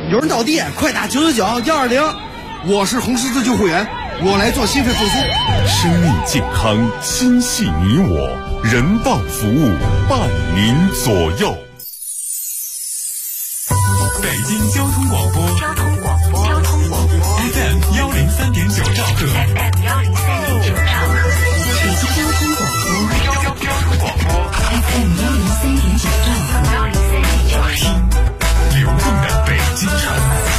有人倒地，快打999-120。 我是红十字救护员，我来做心肺复苏。 生命健康，心系你我，人道服务伴您左右。北京交通广播FM 103.9兆赫， 北京交通广播 FM 103.9兆赫， 听流动的北京城。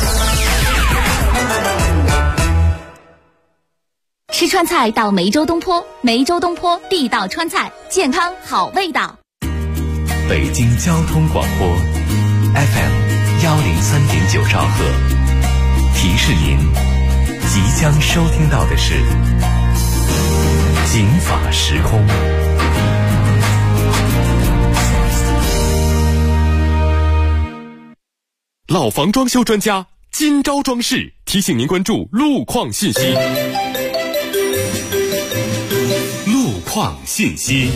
吃川菜到梅州东坡，梅州东坡地道川菜，健康好味道。 北京交通广播 FM 103.9兆赫，提示您即将收听到的是警法时空。 老房装修专家今朝装饰提醒您关注路况信息。路况信息，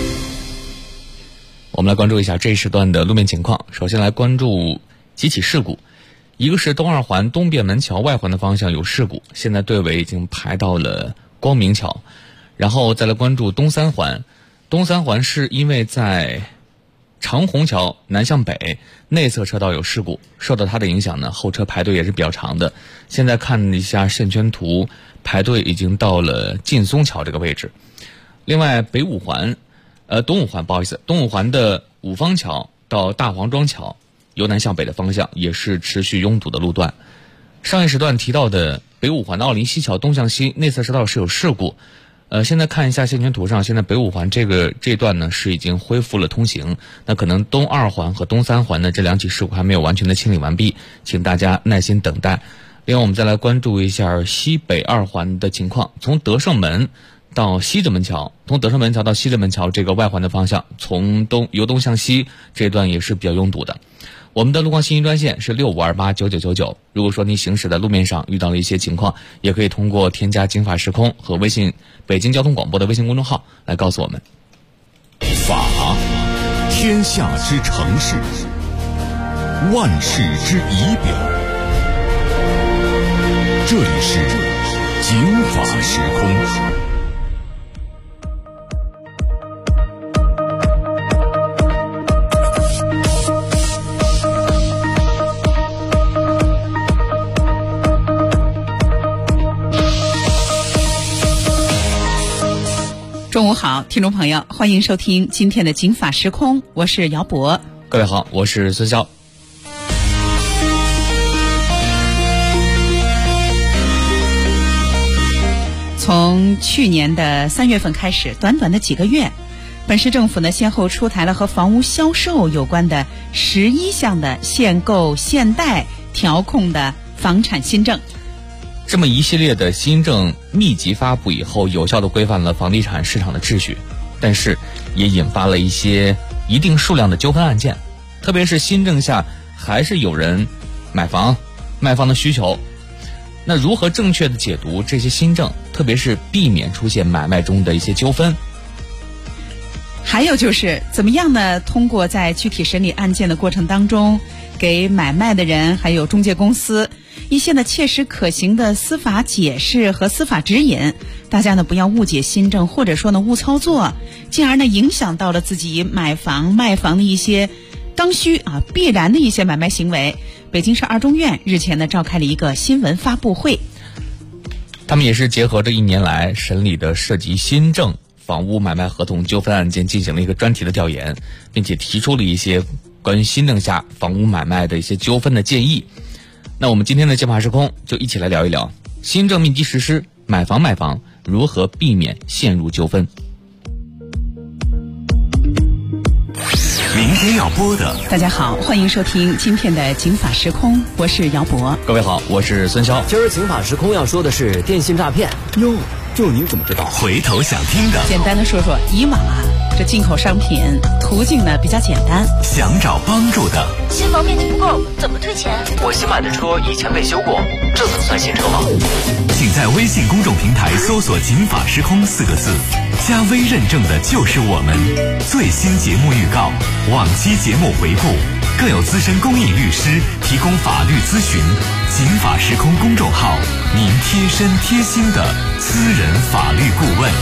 我们来关注一下这一时段的路面情况。首先来关注几起事故，一个是东二环东便门桥外环的方向有事故，现在队尾已经排到了光明桥。然后再来关注东三环，东三环是因为在长虹桥南向北内侧车道有事故，受到它的影响呢，后车排队也是比较长的。现在看一下线圈图，排队已经到了劲松桥这个位置。另外东五环东五环的五方桥到大黄庄桥由南向北的方向也是持续拥堵的路段。上一时段提到的北五环的奥林西桥东向西内侧车道是有事故，现在看一下线圈图上，现在北五环这段呢是已经恢复了通行，那可能东二环和东三环的这两起事故还没有完全的清理完毕，请大家耐心等待。另外我们再来关注一下西北二环的情况，从德胜门到西直门桥，从德胜门桥到西直门桥这个外环的方向，由东向西这段也是比较拥堵的。我们的路况信息专线是65289999，如果说你行驶在路面上遇到了一些情况，也可以通过添加警法时空和微信北京交通广播的微信公众号来告诉我们。 法，天下之城市，万事之仪表。这里是警法时空。 中午好，听众朋友，欢迎收听今天的警法时空，我是姚博。 各位好，我是孙潇。 从去年的3月份开始，短短的几个月，本市政府呢先后出台了和房屋销售有关的11项的限购限贷调控的房产新政。 这么一系列的新政密集发布以后，有效地规范了房地产市场的秩序，但是也引发了一定数量的纠纷案件。特别是新政下还是有人买房卖房的需求，那如何正确地解读这些新政，特别是避免出现买卖中的一些纠纷？ 还有就是怎么样呢？通过在具体审理案件的过程当中，给买卖的人还有中介公司一些呢切实可行的司法解释和司法指引，大家呢不要误解新政，或者说呢误操作，进而呢影响到了自己买房卖房的一些刚需必然的一些买卖行为。北京市二中院日前呢召开了一个新闻发布会， 他们也是结合着1年来审理的涉及新政房屋买卖合同纠纷案件进行了一个专题的调研，并且提出了一些关于新政下房屋买卖的一些纠纷的建议。那我们今天的警法时空就一起来聊一聊新政密集实施，买房卖房如何避免陷入纠纷。 明天要播的， 大家好，欢迎收听今天的警法时空，我是姚博。 各位好，我是孙潇。 今儿警法时空要说的是电信诈骗。 哟，就你怎么知道？回头想听的， 简单的说说以往这进口商品途径呢比较简单， 想找帮助的， 新房面积不够怎么退钱？ 我新买的车以前被修过，这能算新车吗？ 请在微信公众平台搜索警法时空4个字，加微认证的就是我们。最新节目预告，往期节目回顾， 更有资深公益律师提供法律咨询。警法时空公众号，您贴身贴心的私人法律顾问。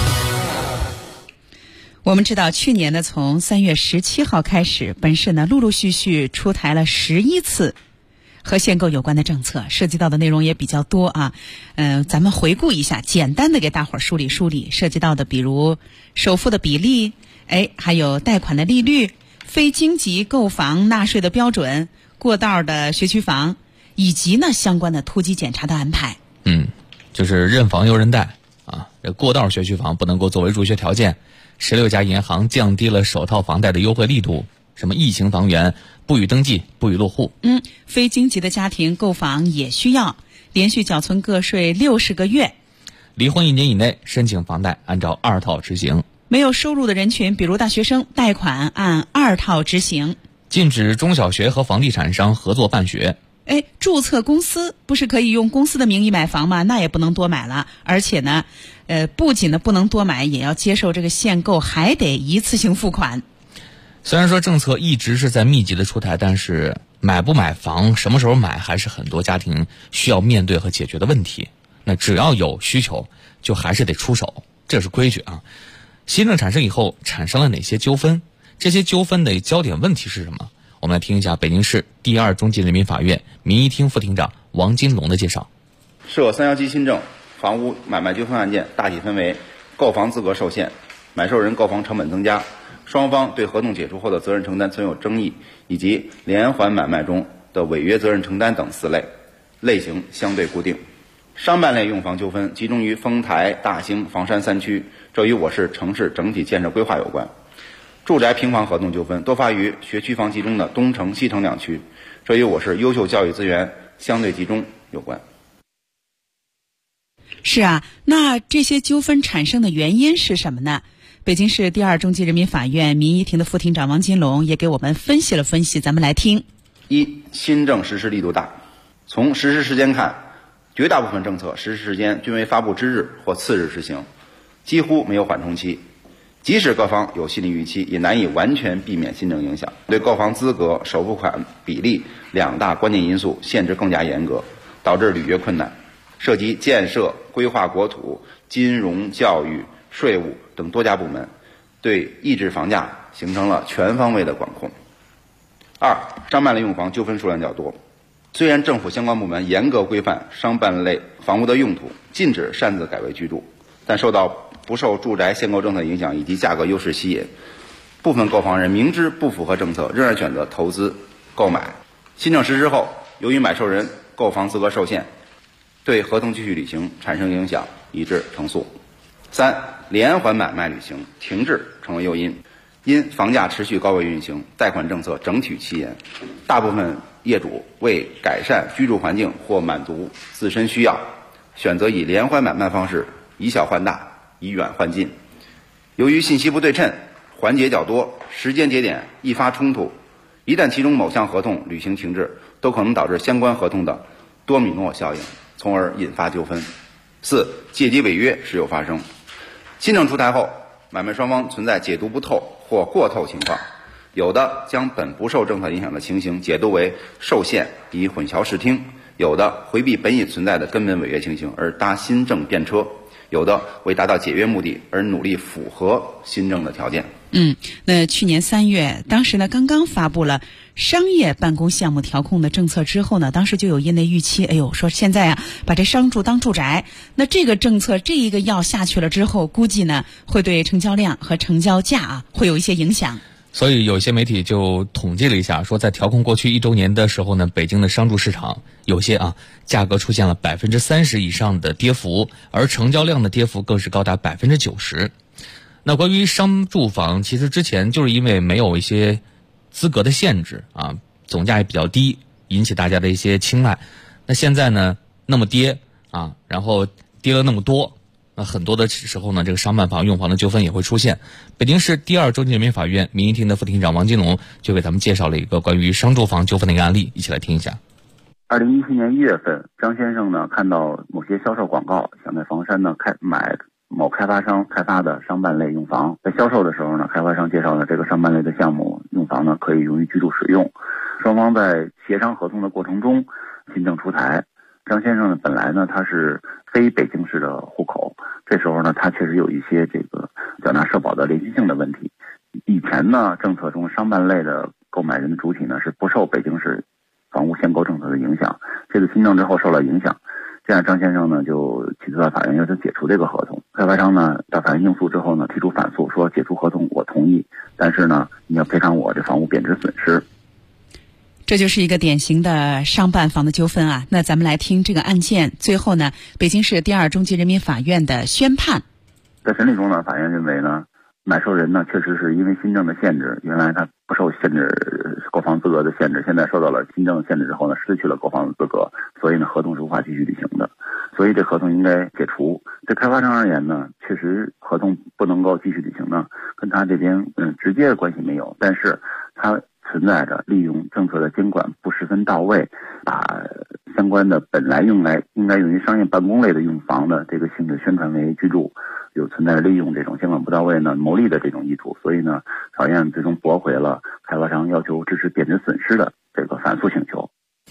我们知道，去年呢，从3月17号开始，本市呢陆陆续续出台了11次和限购有关的政策，涉及到的内容也比较多啊。咱们回顾一下，简单的给大伙儿梳理梳理，涉及到的比如首付的比例，还有贷款的利率、非经济购房纳税的标准、过道的学区房，以及呢相关的突击检查的安排。 就是认房又认贷啊，这过道学区房不能够作为入学条件。16家银行降低了首套房贷的优惠力度，什么疫情房源不予登记、不予落户。 非经济的家庭购房也需要连续缴存个税60个月。 离婚1年以内申请房贷按照2套执行。 没有收入的人群，比如大学生，贷款按2套执行。 禁止中小学和房地产商合作办学。 注册公司不是可以用公司的名义买房吗？那也不能多买了，而且呢，不仅呢不能多买，也要接受这个限购，还得一次性付款。 虽然说政策一直是在密集的出台，但是买不买房、什么时候买，还是很多家庭需要面对和解决的问题。那只要有需求，就还是得出手，这是规矩啊。新政产生以后，产生了哪些纠纷？这些纠纷的焦点问题是什么？我们来听一下北京市第2中级人民法院民意厅副庭长王金龙的介绍。 涉317新政房屋买卖纠纷案件大体分为购房资格受限、买受人购房成本增加、双方对合同解除后的责任承担存有争议，以及连环买卖中的违约责任承担等4类，类型相对固定。商办类用房纠纷集中于丰台、大兴、房山3区，这与我市城市整体建设规划有关。住宅平房合同纠纷多发于学区房集中的东城、西城2区，这与我市优秀教育资源相对集中有关。 是啊，那这些纠纷产生的原因是什么呢？北京市第2中级人民法院民意庭的副庭长王金龙也给我们分析了分析，咱们来听。 新政实施力度大。从实施时间看，绝大部分政策实施时间均为发布之日或次日实行，几乎没有缓冲期。即使各方有心理预期，也难以完全避免新政影响。对购房资格、首付款比例2大关键因素限制更加严格，导致履约困难。涉及建设、规划国土、金融、教育、税务等多家部门，对抑制房价形成了全方位的管控。商办类用房纠纷数量较多。虽然政府相关部门严格规范商办类房屋的用途，禁止擅自改为居住，但不受住宅限购政策影响以及价格优势吸引，部分购房人明知不符合政策，仍然选择投资购买。新政实施后，由于买受人购房资格受限，对合同继续履行产生影响，以致成诉。连环买卖履行停滞成为诱因，因房价持续高位运行，贷款政策整体趋严，大部分业主为改善居住环境或满足自身需要，选择以连环买卖方式以小换大，以远换近。由于信息不对称，环节较多，时间节点易发冲突，一旦其中某项合同履行停滞，都可能导致相关合同的多米诺效应，从而引发纠纷。借机违约时有发生。新政出台后，买卖双方存在解读不透或过透情况，有的将本不受政策影响的情形解读为受限，以混淆视听；有的回避本已存在的根本违约情形而搭新政便车；有的为达到解约目的而努力符合新政的条件。 那去年3月，当时呢刚刚发布了商业办公项目调控的政策之后呢，当时就有业内预期，说现在啊把这商住当住宅，那这个政策这一个药下去了之后，估计呢会对成交量和成交价会有一些影响。 所以有些媒体就统计了一下，说在调控过去1周年的时候呢，北京的商住市场有些价格出现了30%以上的跌幅，而成交量的跌幅更是高达90%。那关于商住房，其实之前就是因为没有一些资格的限制总价也比较低，引起大家的一些青睐。那现在呢那么跌然后跌了那么多，那很多的时候呢，这个商办房用房的纠纷也会出现。北京市第2中级人民法院民意厅的副庭长王金龙就给咱们介绍了一个关于商住房纠纷的一个案例，一起来听一下。 2017年1月份，张先生呢看到某些销售广告，想在房山呢买某开发商开发的商办类用房，在销售的时候呢，开发商介绍的这个商办类的项目用房呢，可以用于居住使用。双方在协商合同的过程中，新政出台。张先生呢，本来呢他是非北京市的户口，这时候呢他确实有一些这个缴纳社保的连续性的问题。以前呢，政策中商办类的购买人的主体呢是不受北京市房屋限购政策的影响，这个新政之后受了影响。这样张先生呢就起诉到法院要求解除这个合同。开发商呢到法院应诉之后呢，提出反诉，说解除合同我同意，但是呢你要赔偿我这房屋贬值损失。 这就是一个典型的商办房的纠纷啊。那咱们来听这个案件最后呢，北京市第二中级人民法院的宣判。 在审理中呢，法院认为呢，买受人呢确实是因为新政的限制，原来他不受限制购房资格的限制，现在受到了新政的限制之后呢，失去了购房的资格，所以呢合同是无法继续履行的，所以这合同应该解除。对开发商而言呢，确实合同不能够继续履行呢，跟他这边直接的关系没有，但是他存在着利用政策的监管不十分到位，把相关的本来应该用于商业办公类的用房的这个性质宣传为居住，有存在利用这种监管不到位呢牟利的这种意图，所以呢法院最终驳回了开发商要求支持贬值损失的这个反诉请求。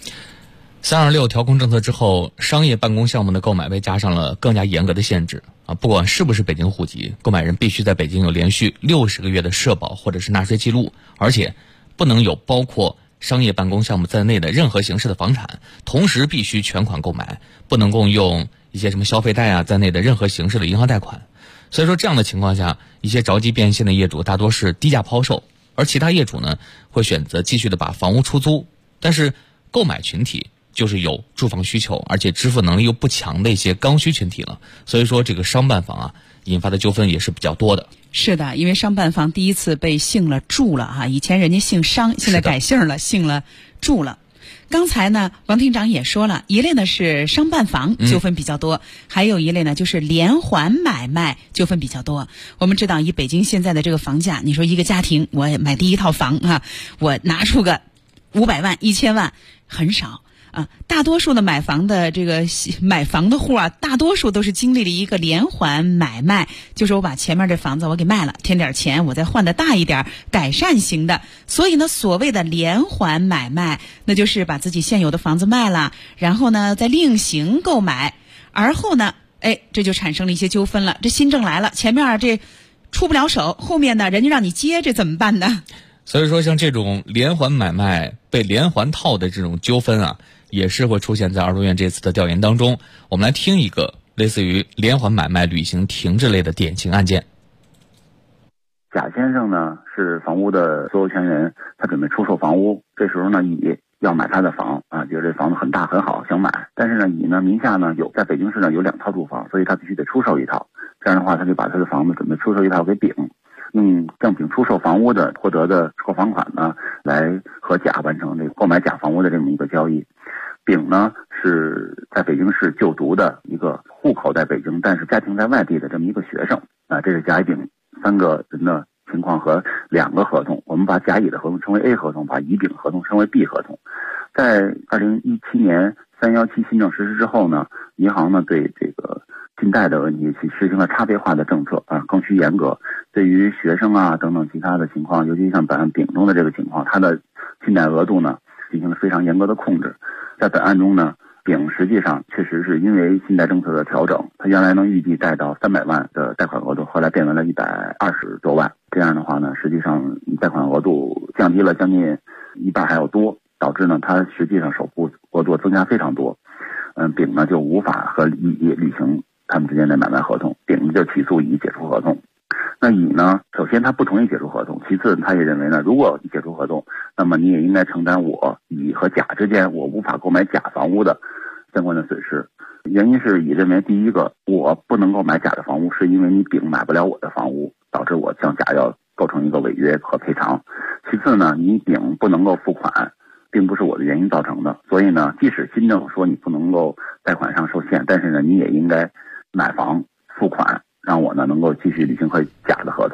326调控政策之后，商业办公项目的购买被加上了更加严格的限制啊！不管是不是北京户籍，购买人必须在北京有连续60个月的社保或者是纳税记录，而且不能有包括商业办公项目在内的任何形式的房产，同时必须全款购买，不能够用一些什么消费贷啊在内的任何形式的银行贷款。所以说这样的情况下，一些着急变现的业主大多是低价抛售，而其他业主呢会选择继续的把房屋出租。但是购买群体就是有住房需求而且支付能力又不强的一些刚需群体了，所以说这个商办房啊引发的纠纷也是比较多的。 是的，因为商办房第一次被姓了住了啊，以前人家姓商，现在改姓了，姓了住了。刚才呢，王厅长也说了，一类呢是商办房纠纷比较多，还有一类呢就是连环买卖纠纷比较多。我们知道，以北京现在的这个房价，你说一个家庭我买第一套房啊，我拿出个500万、1000万，很少。大多数的买房的户啊，大多数都是经历了一个连环买卖，就是我把前面这房子我给卖了，添点钱，我再换的大一点，改善型的。所以呢，所谓的连环买卖，那就是把自己现有的房子卖了，然后呢再另行购买，而后呢，这就产生了一些纠纷了。这新政来了，前面这出不了手，后面呢人家让你接，这怎么办呢？ 所以说，像这种连环买卖被连环套的这种纠纷啊，也是会出现在儿童院这次的调研当中。我们来听一个类似于连环买卖履行停滞类的典型案件。 贾先生呢是房屋的所有权人，他准备出售房屋，这时候呢乙要买他的房啊，觉得这房子很大很好，想买，但是呢乙呢名下呢在北京市呢有2套住房，所以他必须得出售1套，这样的话他就把他的房子准备出售1套给丙，用正丙出售房屋的获得的购房款呢，来和甲完成这个购买甲房屋的这么一个交易。丙呢是在北京市就读的一个户口在北京，但是家庭在外地的这么一个学生啊。这是甲乙丙3个人的情况和2个合同，我们把甲乙的合同称为 A 合同，把乙丙合同称为 B 合同。在2017年317新政实施之后呢，银行呢对这个信贷的问题去实行了差别化的政策啊，更趋严格。对于学生啊等等其他的情况，尤其像本案丙中的这个情况，他的信贷额度呢进行了非常严格的控制。在本案中呢，丙实际上确实是因为信贷政策的调整，他原来能预计贷到300万的贷款额度，后来变为了120多万。这样的话呢，实际上贷款额度降低了将近1半还要多，导致呢他实际上首付额度增加非常多。丙呢就无法和乙履行他们之间的买卖合同，丙就起诉乙解除合同。那乙呢，首先他不同意解除合同，其次他也认为呢，如果你解除合同，那么你也应该承担我乙和甲之间我无法购买甲房屋的相关的损失。原因是乙认为，第一个，我不能够买甲的房屋，是因为你丙买不了我的房屋，导致我向甲要构成一个违约和赔偿。其次呢，你丙不能够付款，并不是我的原因造成的，所以呢，即使新政说你不能够贷款上受限，但是呢，你也应该买房付款，让我呢能够继续履行和甲的合同。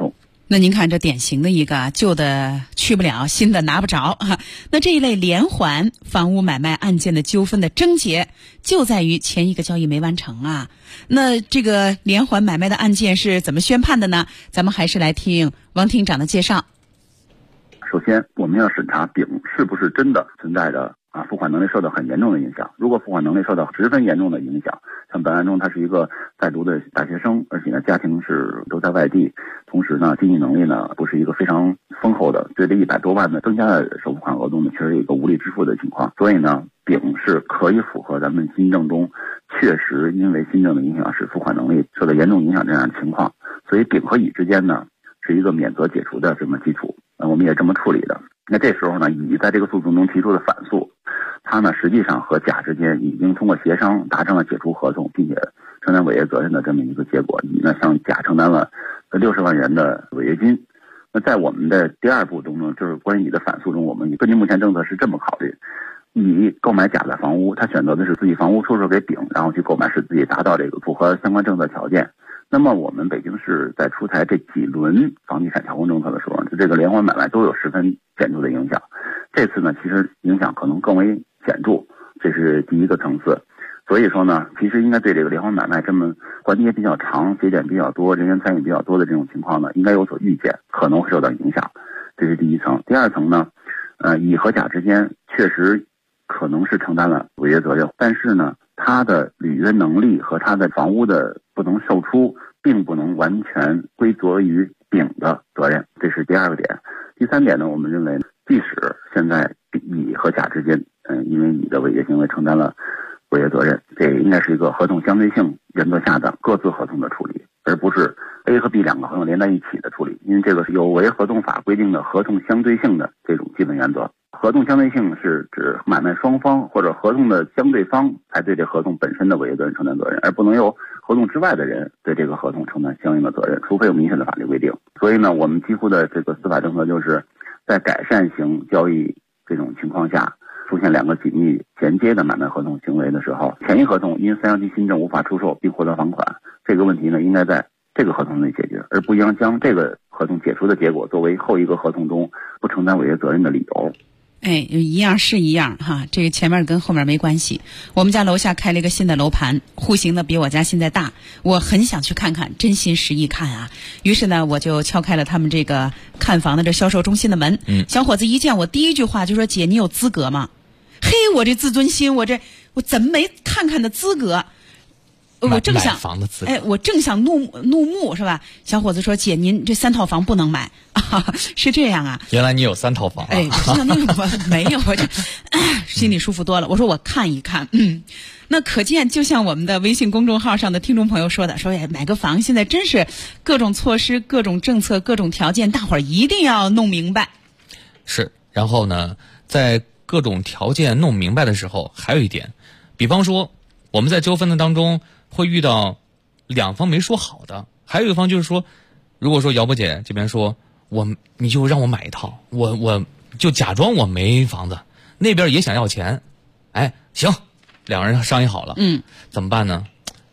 那您看这典型的一个旧的去不了，新的拿不着啊。那这一类连环房屋买卖案件的纠纷的症结就在于前一个交易没完成啊。那这个连环买卖的案件是怎么宣判的呢？咱们还是来听王厅长的介绍。 首先我们要审查丙是不是真的存在着付款能力受到很严重的影响。如果付款能力受到十分严重的影响，像本案中他是一个在读的大学生，而且呢家庭是都在外地，同时呢经济能力呢不是一个非常丰厚的，对这100多万的增加的首付款额度呢，确实有一个无力支付的情况。所以呢丙是可以符合咱们新政中确实因为新政的影响使付款能力受到严重影响这样的情况，所以丙和乙之间呢是一个免责解除的这么基础，我们也这么处理的。那这时候呢乙在这个诉讼中提出的反诉，他呢实际上和甲之间已经通过协商达成了解除合同并且承担违约责任的这么一个结果。乙呢向甲承担了60万元的违约金。那在我们的第二步中呢，就是关于乙的反诉中，我们根据目前政策是这么考虑：乙购买甲的房屋，他选择的是自己房屋出售给丙，然后去购买使自己达到这个符合相关政策条件。那么我们北京市在出台这几轮房地产调控政策的时候，就这个连环买卖都有十分显著的影响。这次呢其实影响可能更为显著，这是第一个层次。所以说呢其实应该对这个连环买卖这么环节比较长、节点比较多、人员参与比较多的这种情况呢，应该有所预见，可能会受到影响。这是第一层。第二层呢乙和甲之间确实可能是承担了违约责任，但是呢他的履约能力和他的房屋的不能售出并不能完全归责于丙的责任，这是第二个点。第三点呢，我们认为即使现在乙和甲之间因为乙的违约行为承担了违约责任，这应该是一个合同相对性原则下的各自合同的处理，而不是 A 和 B 两个合同连在一起的处理，因为这个是有违合同法规定的合同相对性的这种基本原则。合同相对性是指买卖双方或者合同的相对方才对这合同本身的违约责任承担责任，而不能由合同之外的人对这个合同承担相应的责任，除非有明确的法律规定。所以呢我们几乎的这个司法政策就是在改善型交易这种情况下出现两个紧密衔接的买卖合同行为的时候，前一合同因3级新政无法出售并获得房款，这个问题呢应该在这个合同内解决，而不应将这个合同解除的结果作为后一个合同中不承担违约责任的理由。 一样是一样哈，这个前面跟后面没关系。我们家楼下开了一个新的楼盘，户型呢比我家现在大，我很想去看看，真心实意看啊。于是呢我就敲开了他们这个看房的这销售中心的门。小伙子一见我第一句话就说：“姐，你有资格吗？”嘿，我这自尊心，我怎么没看看的资格？我正想我正想怒目是吧？小伙子说：“姐，您这3套房不能买啊。”是这样啊？ 原来你有3套房啊？ 我没有，我这心里舒服多了。我说我看一看，那可见就像我们的微信公众号上的听众朋友说的，说买个房现在真是各种措施、各种政策、各种条件，大伙儿一定要弄明白。 是，然后呢，在各种条件弄明白的时候，还有一点，比方说我们在纠纷的当中会遇到两方没说好的，还有一方就是说，如果说姚波姐这边说你就让我买一套，我就假装我没房子，那边也想要钱，行，两人商议好了，怎么办呢？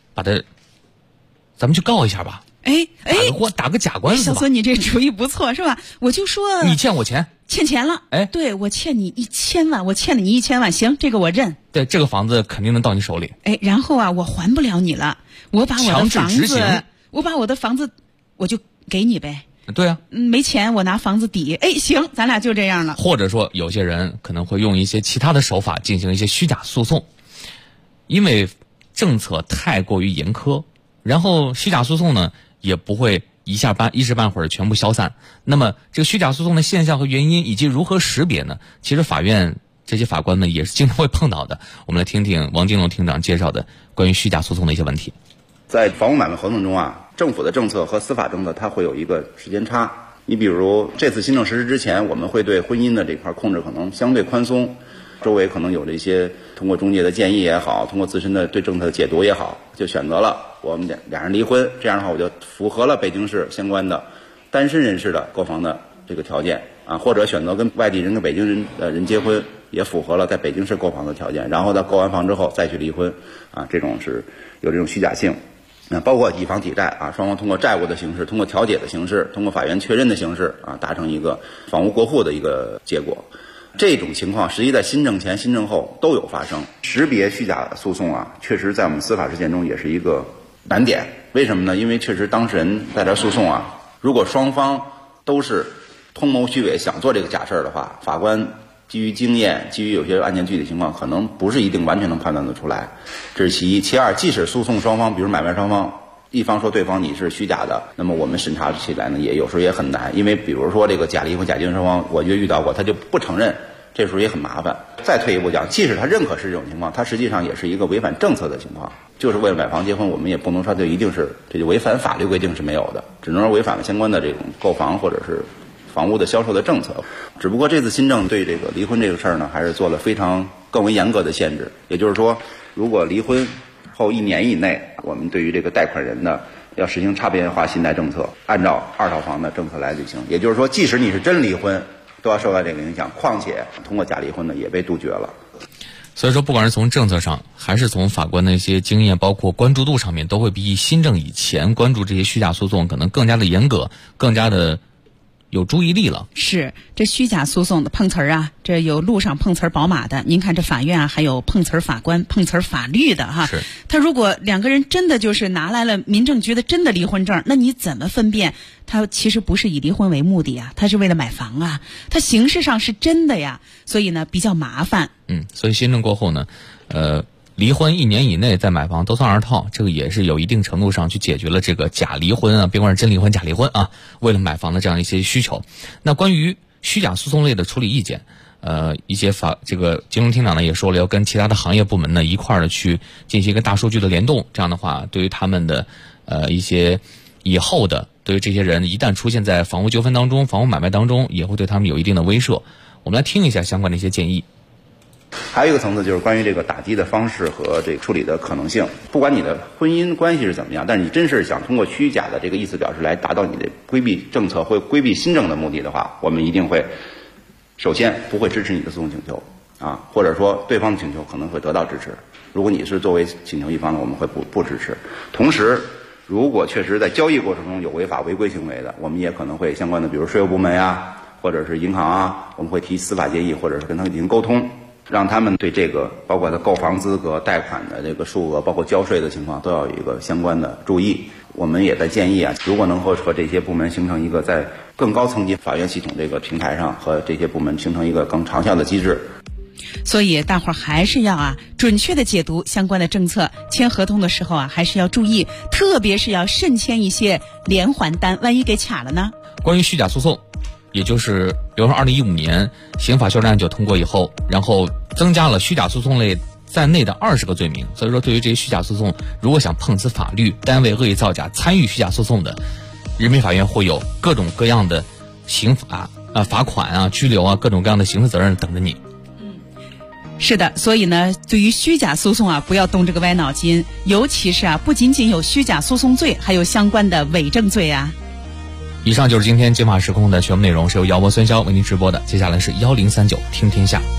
咱们去告一下吧，打个假官司吧。 小孙，你这主意不错是吧？我就说你欠我钱， 欠钱了，对，我欠你1000万，我欠了你1000万，行，这个我认。 对，这个房子肯定能到你手里。 然后我还不了你了，我把我的房子我就给你呗。 对啊， 没钱我拿房子抵。行，咱俩就这样了。 或者说有些人可能会用一些其他的手法进行一些虚假诉讼，因为政策太过于严苛，然后虚假诉讼呢也不会一时半会儿全部消散。那么这个虚假诉讼的现象和原因以及如何识别呢？其实法院这些法官们也是经常会碰到的。我们来听听王金龙厅长介绍的关于虚假诉讼的一些问题。 在房屋买卖合同中政府的政策和司法政策它会有一个时间差。你比如这次新政实施之前，我们会对婚姻的这块控制可能相对宽松，周围可能有这些通过中介的建议也好，通过自身的对政策的解读也好，就选择了我们俩人离婚。这样的话我就符合了北京市相关的单身人士的购房的这个条件或者选择跟外地人跟北京人人结婚，也符合了在北京市购房的条件，然后到购完房之后再去离婚这种是有这种虚假性。 包括以房抵债啊，双方通过债务的形式，通过调解的形式，通过法院确认的形式啊，达成一个房屋过户的一个结果。这种情况实际在新政前、新政后都有发生。识别虚假诉讼啊，确实在我们司法实践中也是一个难点。为什么呢？因为确实当事人在这诉讼啊，如果双方都是通谋虚伪想做这个假事儿的话，法官基于经验，基于有些案件具体情况，可能不是一定完全能判断得出来，这是其一。其二，即使诉讼双方，比如买卖双方，一方说对方你是虚假的，那么我们审查起来呢，也有时候也很难，因为比如说这个假离婚、假结婚双方，我就遇到过，他就不承认，这时候也很麻烦。再退一步讲，即使他认可是这种情况，他实际上也是一个违反政策的情况，就是为了买房结婚，我们也不能说就一定是这就违反法律规定是没有的，只能说违反了相关的这种购房或者是房屋的销售的政策。只不过这次新政对这个离婚这个事儿呢，还是做了非常更为严格的限制。也就是说，如果离婚后1年以内，我们对于这个贷款人呢，要实行差别化信贷政策，按照2套房的政策来履行。也就是说，即使你是真离婚，都要受到这个影响。况且通过假离婚呢，也被杜绝了。 所以说，不管是从政策上，还是从法官的一些经验，包括关注度上面，都会比新政以前关注这些虚假诉讼可能更加的严格，更加的有注意力了。 是，这虚假诉讼的碰瓷儿啊，这有路上碰瓷儿宝马的，您看这法院啊，还有碰瓷儿法官、碰瓷儿法律的哈。 是。 他如果两个人真的就是拿来了民政局的真的离婚证，那你怎么分辨他其实不是以离婚为目的啊，他是为了买房啊，他形式上是真的呀，所以呢比较麻烦。 所以新政过后呢，离婚1年以内再买房都算2套，这个也是有一定程度上去解决了这个假离婚啊，别管是真离婚、假离婚啊，为了买房的这样一些需求。那关于虚假诉讼类的处理意见，一些这个金融厅长呢也说了，要跟其他的行业部门呢一块儿的去进行一个大数据的联动，这样的话，对于他们的一些以后的，对于这些人一旦出现在房屋纠纷当中、房屋买卖当中，也会对他们有一定的威慑。我们来听一下相关的一些建议。 还有一个层次就是关于这个打击的方式和这个处理的可能性。不管你的婚姻关系是怎么样，但是你真是想通过虚假的这个意思表示来达到你的规避政策或规避新政的目的的话，我们一定会首先不会支持你的诉讼请求啊，或者说对方的请求可能会得到支持。如果你是作为请求一方呢，我们会不支持。同时，如果确实在交易过程中有违法违规行为的，我们也可能会相关的，比如税务部门呀，或者是银行啊，我们会提司法建议，或者是跟他们进行沟通，让他们对这个包括他购房资格、贷款的这个数额，包括交税的情况，都要有一个相关的注意。我们也在建议啊，如果能够和这些部门形成一个在更高层级法院系统这个平台上，和这些部门形成一个更长效的机制。 所以大伙儿还是要准确的解读相关的政策，签合同的时候还是要注意，特别是要慎签一些连环单，万一给卡了呢？ 关于虚假诉讼，也就是比如说2015年刑法修正案就通过以后，然后增加了虚假诉讼类在内的20个罪名。所以说，对于这些虚假诉讼，如果想碰瓷法律、单位恶意造假、参与虚假诉讼的，人民法院会有各种各样的刑罚罚款拘留各种各样的刑事责任等着你。 是的，所以呢，对于虚假诉讼不要动这个歪脑筋，尤其是不仅仅有虚假诉讼罪，还有相关的伪证罪啊。 以上就是今天金法时空的全部内容，是由姚博、孙潇为您直播的。接下来是1039听天下。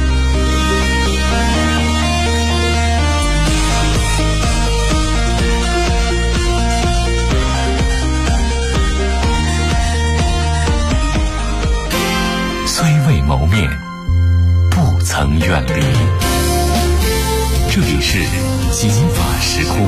虽未谋面，不曾远离。这里是金法时空。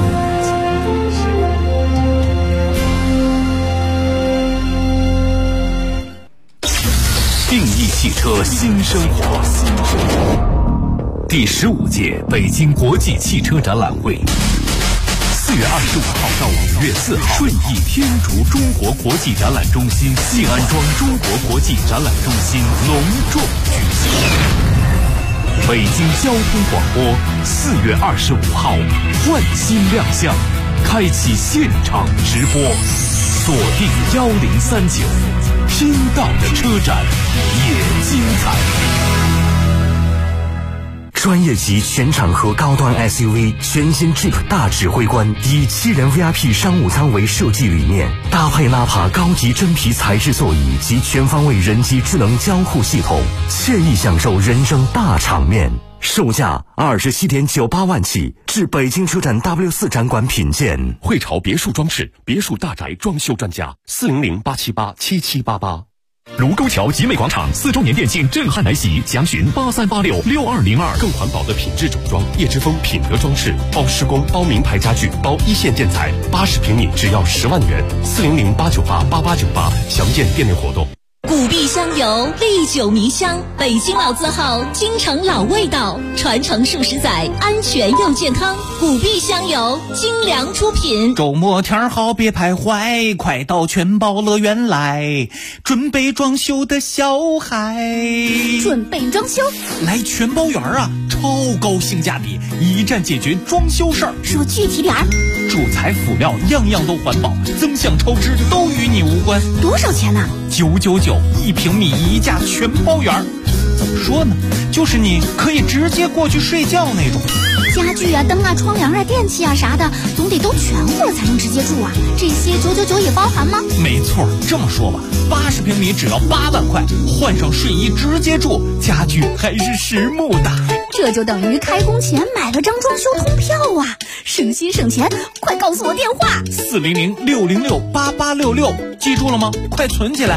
定义汽车新生活，第15届北京国际汽车展览会，4月25号到5月4号，顺义天竺中国国际展览中心、信安庄中国国际展览中心隆重举行。北京交通广播4月25号焕新亮相，开启现场直播，锁定1039。听到的车展也精彩。 专业级全场合高端 SUV 全新 Jeep 大指挥官，以7人 VIP 商务舱为设计理念，搭配纳帕高级真皮材质座椅及全方位人机智能交互系统，惬意享受人生大场面。 售价27.98万起，至北京车展 W4 展馆品鉴。 汇潮别墅装饰，别墅大宅装修专家，400-878-7788。卢沟桥集美广场4周年店庆震撼来袭，详询83866202。更环保的品质整装，叶之峰品德装饰，包施工、包名牌家具、包一线建材，80平米只要10万元，400-898-8898，详见店内活动。 古碧香油，历久弥香，北京老字号，京城老味道，传承数十载，安全又健康。古碧香油，精良出品。 周末天好别徘徊，快到全宝乐园来，准备装修的小孩。 准备装修？ 来全宝园啊，超高性价比，一站解决装修事儿。 说具体点儿。 主材辅料样样都环保，增项超支都与你无关。 多少钱呢 ？999，1平米一价全包圆。怎么说呢？就是你可以直接过去睡觉那种。 家具啊、灯啊、窗帘啊、电器啊啥的，总得都全乎了才能直接住啊。这些999也包含吗？ 没错，这么说吧，80平米只要8万块，换上睡衣直接住，家具还是实木的。 这就等于开工前买了张装修通票啊，省心省钱！快告诉我电话 ：400-606-8866，记住了吗？快存起来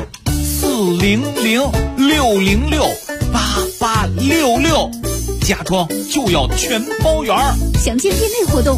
，400-606-8866，家装就要全包圆。 详见店内活动。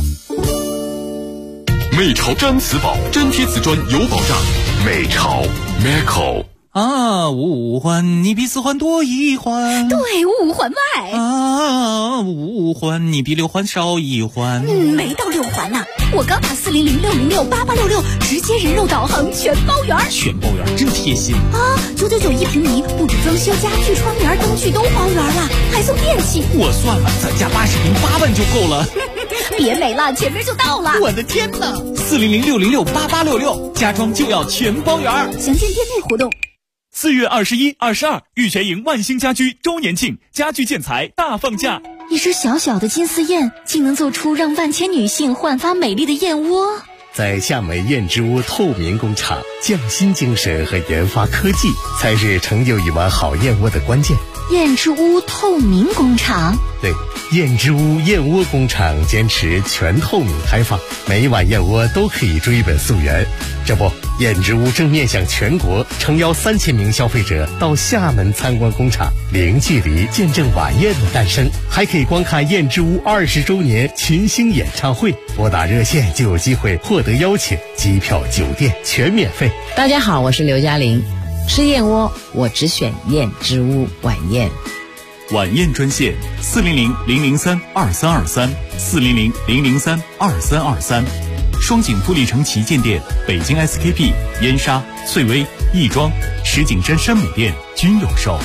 美潮毡瓷宝，粘贴瓷砖有保障。美潮 Meco。 五环你比4环多1环， 对，5环外。 5环你比6环少1环。 没到6环呢，我刚打400-606-8866，直接人肉导航全包圆。 全包圆真贴心啊！999一平米，不止装修家具、窗帘、灯具都包圆了，还送电器。 我算了，咱家80平8万就够了。 别美了，前面就到了。 我的天哪！400-606-8866，家装就要全包圆。 详见店内活动。 4月21、22，玉泉营万兴家居周年庆，家居建材大放价。 一只小小的金丝燕，竟能做出让万千女性焕发美丽的燕窝。 在夏美燕之屋透明工厂，匠心精神和研发科技才是成就一碗好燕窝的关键。 燕之屋透明工厂， 对，燕之屋燕窝工厂坚持全透明开放，每一碗燕窝都可以追本溯源。这不，燕之屋正面向全国，诚邀3000名消费者到厦门参观工厂，零距离见证晚宴的诞生，还可以观看燕之屋20周年群星演唱会。拨打热线就有机会获得邀请，机票、酒店全免费。 大家好，我是刘嘉玲。吃燕窝，我只选燕之屋晚宴。 晚宴专线：400-003-2323，400-003-2323。双井富力城旗舰店、北京 SKP、燕莎、翠微、亦庄、石景山山姆店均有售。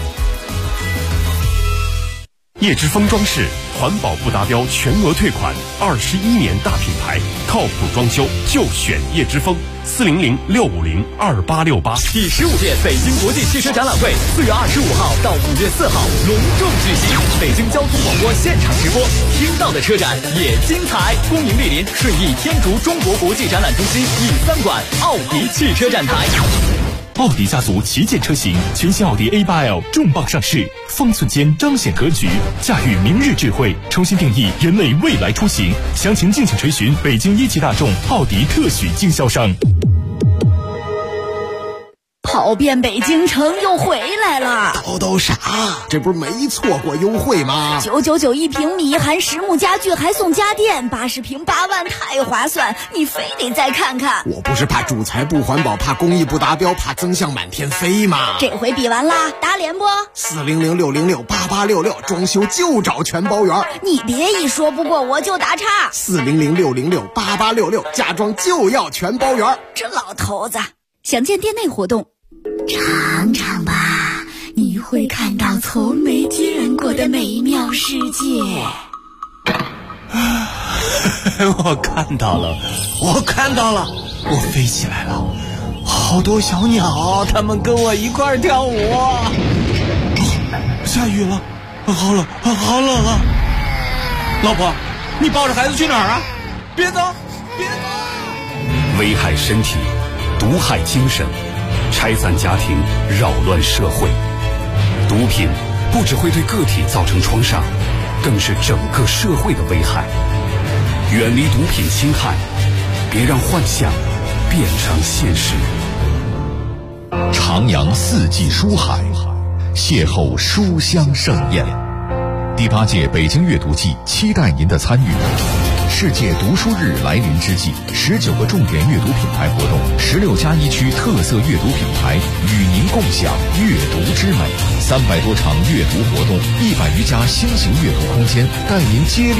叶之峰装饰，环保不达标全额退款，21年大品牌，靠谱装修就选叶之峰。400-650-2868。 第15届北京国际汽车展览会4月25号到5月4号隆重举行，北京交通广播现场直播，听到的车展也精彩。恭迎莅临顺义天竺中国国际展览中心E3馆奥迪汽车展台。 奥迪家族旗舰车型，全新奥迪 A8L 重磅上市，方寸间彰显格局，驾驭明日智慧，重新定义人类未来出行。详情敬请垂询北京一汽大众奥迪特许经销商。 跑遍北京城又回来了， 都啥？这不是没错过优惠吗 ？999一平米，含实木家具，还送家电，80平8万，太划算！你非得再看看。 我不是怕主材不环保，怕工艺不达标，怕增项满天飞吗？ 这回比完啦，打脸不 ？400-606-8866，装修就找全包圆。 你别一说不过我就打岔。 400-606-8866，家装就要全包圆。 这老头子，详见店内活动。尝尝吧，你会看到从没见过的美妙世界。 我看到了，我飞起来了，好多小鸟，它们跟我一块儿跳舞。下雨了，好冷啊！老婆，你抱着孩子去哪儿啊？别走！ 危害身体，毒害精神，拆散家庭，扰乱社会。毒品不只会对个体造成创伤， 更是整个社会的危害。远离毒品侵害，别让幻想变成现实。 徜徉四季书海，邂逅书香盛宴。第8届北京阅读季期待您的参与。世界读书日来临之际，19个重点阅读品牌活动，16+1区特色阅读品牌与您共享阅读之美。300多场阅读活动，100余家新型阅读空间，带您接力